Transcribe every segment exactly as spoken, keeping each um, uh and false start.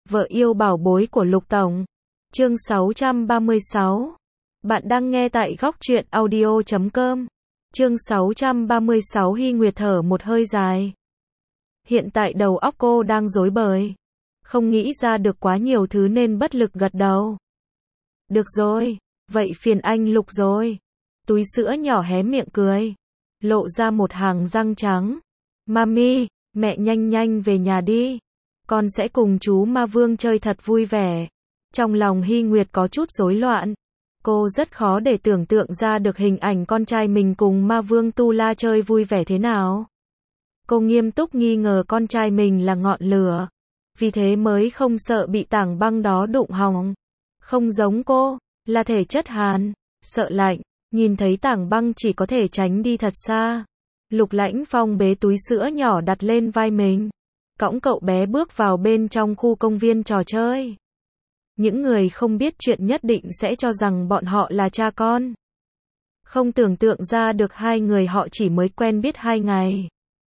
Vợ yêu bảo bối của Lục Tổng. Chương sáu trăm ba mươi sáu. Bạn đang nghe tại góc truyện audio chấm com. Chương sáu trăm ba mươi sáu. Hy Nguyệt thở một hơi dài. Hiện tại đầu óc cô đang rối bời. Không nghĩ ra được quá nhiều thứ nên bất lực gật đầu. Được rồi, vậy phiền anh Lục rồi. Túi sữa nhỏ hé miệng cười. Lộ ra một hàng răng trắng. Mami, mẹ nhanh nhanh về nhà đi. Con sẽ cùng chú Ma Vương chơi thật vui vẻ. Trong lòng Hy Nguyệt có chút rối loạn. Cô rất khó để tưởng tượng ra được hình ảnh con trai mình cùng Ma Vương Tu La chơi vui vẻ thế nào. Cô nghiêm túc nghi ngờ con trai mình là ngọn lửa. Vì thế mới không sợ bị tảng băng đó đụng hỏng. Không giống cô, là thể chất hàn, sợ lạnh, nhìn thấy tảng băng chỉ có thể tránh đi thật xa. Lục Lãnh Phong bế túi sữa nhỏ đặt lên vai mình. Cõng cậu bé bước vào bên trong khu công viên trò chơi. Những người không biết chuyện nhất định sẽ cho rằng bọn họ là cha con. Không tưởng tượng ra được hai người họ chỉ mới quen biết hai ngày.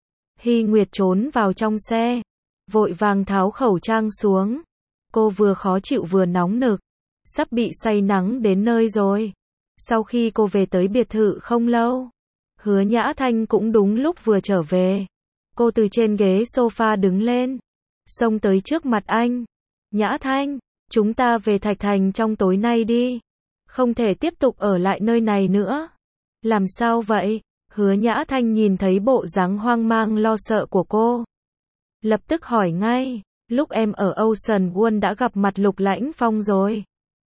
Hy Nguyệt trốn vào trong xe, vội vàng tháo khẩu trang xuống. Cô vừa khó chịu vừa nóng nực, sắp bị say nắng đến nơi rồi. Sau khi cô về tới biệt thự không lâu, Hứa Nhã Thanh cũng đúng lúc vừa trở về. Cô từ trên ghế sofa đứng lên, xông tới trước mặt anh. Nhã Thanh, chúng ta về Thạch Thành trong tối nay đi. Không thể tiếp tục ở lại nơi này nữa. Làm sao vậy? Hứa Nhã Thanh nhìn thấy bộ dáng hoang mang lo sợ của cô. Lập tức hỏi ngay, lúc em ở Ocean World đã gặp mặt Lục Lãnh Phong rồi.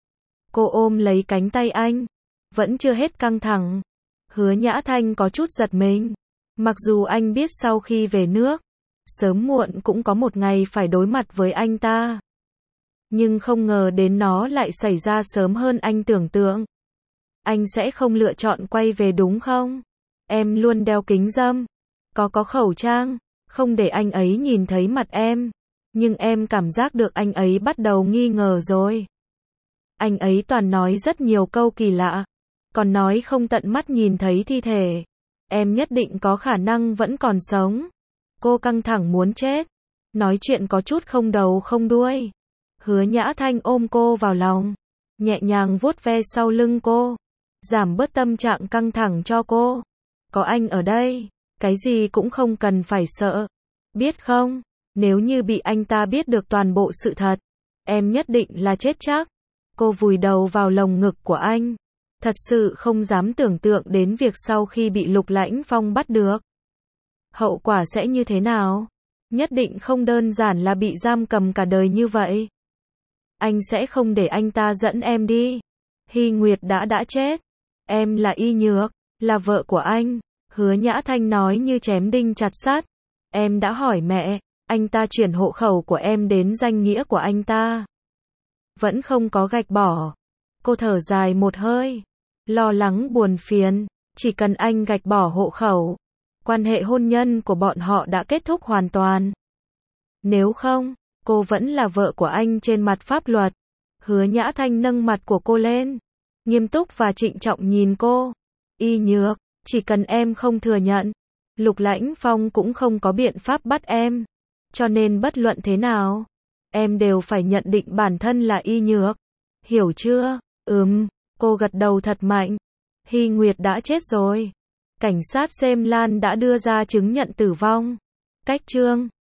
Cô ôm lấy cánh tay anh. Vẫn chưa hết căng thẳng. Hứa Nhã Thanh có chút giật mình. Mặc dù anh biết sau khi về nước, sớm muộn cũng có một ngày phải đối mặt với anh ta. Nhưng không ngờ đến nó lại xảy ra sớm hơn anh tưởng tượng. Anh sẽ không lựa chọn quay về đúng không? Em luôn đeo kính râm, có có khẩu trang, không để anh ấy nhìn thấy mặt em. Nhưng em cảm giác được anh ấy bắt đầu nghi ngờ rồi. Anh ấy toàn nói rất nhiều câu kỳ lạ, còn nói không tận mắt nhìn thấy thi thể. Em nhất định có khả năng vẫn còn sống. Cô căng thẳng muốn chết. Nói chuyện có chút không đầu không đuôi. Hứa Nhã Thanh ôm cô vào lòng, nhẹ nhàng vuốt ve sau lưng cô, giảm bớt tâm trạng căng thẳng cho cô. Có anh ở đây, cái gì cũng không cần phải sợ. Biết không, nếu như bị anh ta biết được toàn bộ sự thật, em nhất định là chết chắc. Cô vùi đầu vào lồng ngực của anh. Thật sự không dám tưởng tượng đến việc sau khi bị Lục Lãnh Phong bắt được, hậu quả sẽ như thế nào. Nhất định không đơn giản là bị giam cầm cả đời như vậy. Anh sẽ không để anh ta dẫn em đi. Hy Nguyệt đã đã chết. Em là Y Nhược, là vợ của anh. Hứa Nhã Thanh nói như chém đinh chặt sắt. Em đã hỏi mẹ, anh ta chuyển hộ khẩu của em đến danh nghĩa của anh ta. Vẫn không có gạch bỏ. Cô thở dài một hơi, lo lắng buồn phiền. Chỉ cần anh gạch bỏ hộ khẩu, quan hệ hôn nhân của bọn họ đã kết thúc hoàn toàn. Nếu không, cô vẫn là vợ của anh trên mặt pháp luật. Hứa Nhã Thanh nâng mặt của cô lên, nghiêm túc và trịnh trọng nhìn cô. Y Nhược, chỉ cần em không thừa nhận, Lục Lãnh Phong cũng không có biện pháp bắt em. Cho nên bất luận thế nào, em đều phải nhận định bản thân là Y Nhược. Hiểu chưa? Ừm, cô gật đầu thật mạnh. Hy Nguyệt đã chết rồi. Cảnh sát Xem Lan đã đưa ra chứng nhận tử vong. Cách chương